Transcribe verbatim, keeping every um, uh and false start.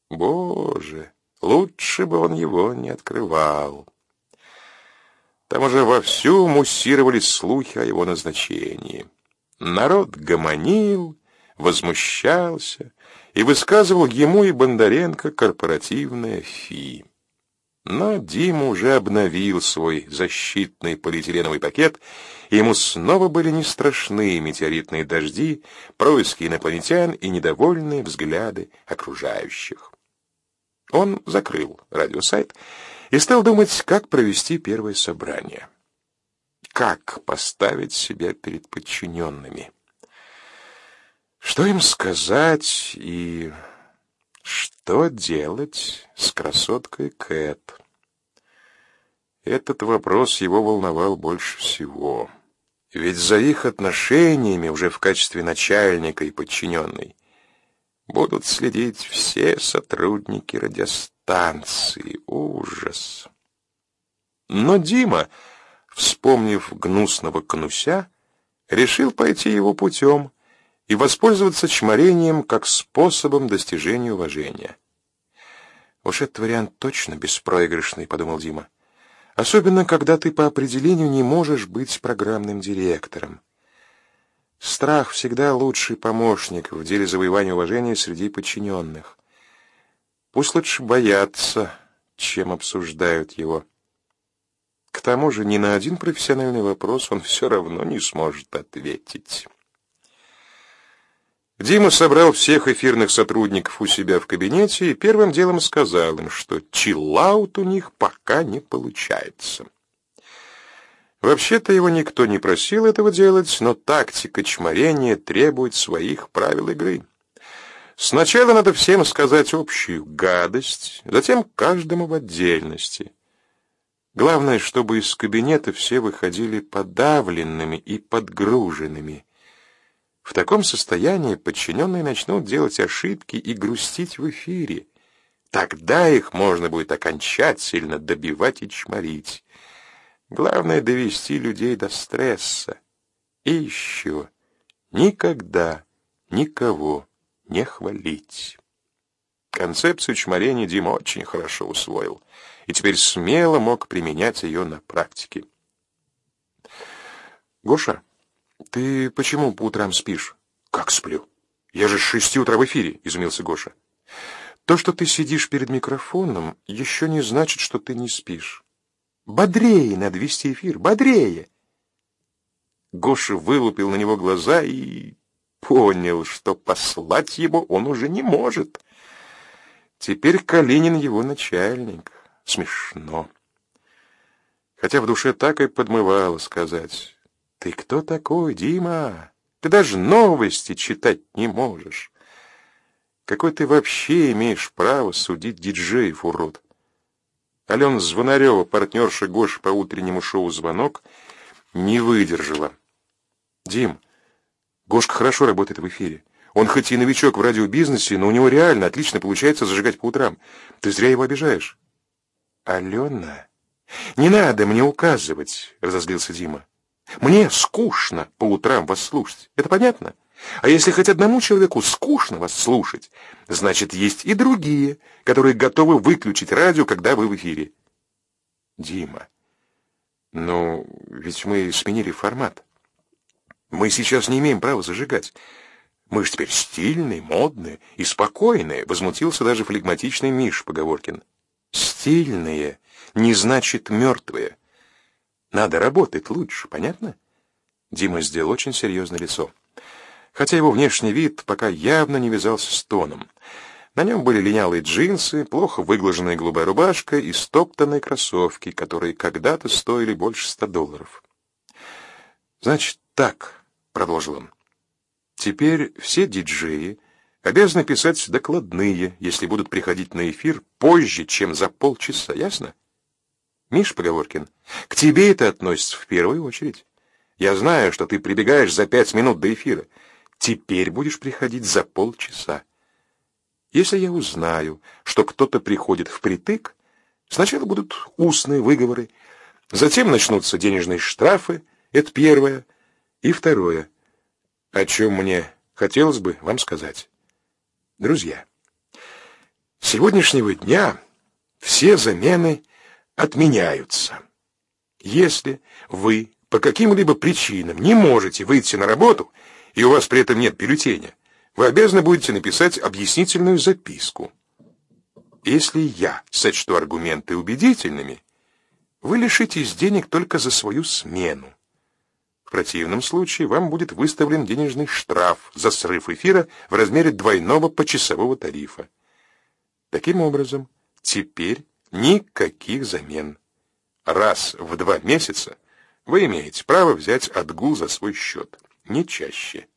Боже, лучше бы он его не открывал. Там уже вовсю муссировались слухи о его назначении. Народ гомонил, возмущался и высказывал ему и Бондаренко корпоративное фи. Но Дима уже обновил свой защитный полиэтиленовый пакет, и ему снова были не страшны метеоритные дожди, происки инопланетян и недовольные взгляды окружающих. Он закрыл радиосайт и стал думать, как провести первое собрание. Как поставить себя перед подчиненными? Что им сказать и что делать с красоткой Кэт? Этот вопрос его волновал больше всего. Ведь за их отношениями уже в качестве начальника и подчиненной будут следить все сотрудники радиостанции. Ужас! Но Дима, вспомнив гнусного Кнуся, решил пойти его путем и воспользоваться чморением как способом достижения уважения. Уж этот вариант точно беспроигрышный, подумал Дима. Особенно, когда ты по определению не можешь быть программным директором. Страх всегда лучший помощник в деле завоевания уважения среди подчиненных. Пусть лучше боятся, чем обсуждают его. К тому же ни на один профессиональный вопрос он все равно не сможет ответить. Дима собрал всех эфирных сотрудников у себя в кабинете и первым делом сказал им, что чиллаут у них пока не получается. Вообще-то его никто не просил этого делать, но тактика чморения требует своих правил игры. Сначала надо всем сказать общую гадость, затем каждому в отдельности. Главное, чтобы из кабинета все выходили подавленными и подгруженными. В таком состоянии подчиненные начнут делать ошибки и грустить в эфире. Тогда их можно будет окончательно добивать и чморить. Главное — довести людей до стресса. И еще никогда никого не хвалить. Концепцию чморения Дима очень хорошо усвоил и теперь смело мог применять ее на практике. Гоша, ты почему по утрам спишь? Как сплю? Я же с шести утра в эфире, изумился Гоша. То, что ты сидишь перед микрофоном, еще не значит, что ты не спишь. Бодрее надо вести эфир, бодрее. Гоша вылупил на него глаза и понял, что послать его он уже не может. Теперь Калинин его начальник. Смешно. Хотя в душе так и подмывало сказать: «Ты кто такой, Дима? Ты даже новости читать не можешь. Какой ты вообще имеешь право судить диджеев, урод?» Алена Звонарева, партнерша Гоши по утреннему шоу «Звонок», не выдержала. «Дим, Гошка хорошо работает в эфире. Он хоть и новичок в радиобизнесе, но у него реально отлично получается зажигать по утрам. Ты зря его обижаешь». «Алена, не надо мне указывать», — разозлился Дима. «Мне скучно по утрам вас слушать. Это понятно? А если хоть одному человеку скучно вас слушать, значит, есть и другие, которые готовы выключить радио, когда вы в эфире». «Дима, ну, ведь мы сменили формат. Мы сейчас не имеем права зажигать. Мы же теперь стильные, модные и спокойные», — возмутился даже флегматичный Миш Поговоркин. «Стильные не значит мертвые. Надо работать лучше, понятно?» Дима сделал очень серьезное лицо. Хотя его внешний вид пока явно не вязался с тоном. На нем были линялые джинсы, плохо выглаженная голубая рубашка и стоптанные кроссовки, которые когда-то стоили больше ста долларов. «Значит так», — продолжил он, — «теперь все диджеи обязаны писать докладные, если будут приходить на эфир позже, чем за полчаса, ясно? Миш Поговоркин, к тебе это относится в первую очередь. Я знаю, что ты прибегаешь за пять минут до эфира. Теперь будешь приходить за полчаса. Если я узнаю, что кто-то приходит впритык, сначала будут устные выговоры, затем начнутся денежные штрафы, это первое, и второе, о чем мне хотелось бы вам сказать. Друзья, С сегодняшнего дня все замены отменяются. Если вы по каким-либо причинам не можете выйти на работу, и у вас при этом нет бюллетеня, вы обязаны будете написать объяснительную записку. Если я сочту аргументы убедительными, вы лишитесь денег только за свою смену. В противном случае вам будет выставлен денежный штраф за срыв эфира в размере двойного почасового тарифа. Таким образом, теперь никаких замен. Раз в два месяца вы имеете право взять отгул за свой счет, не чаще.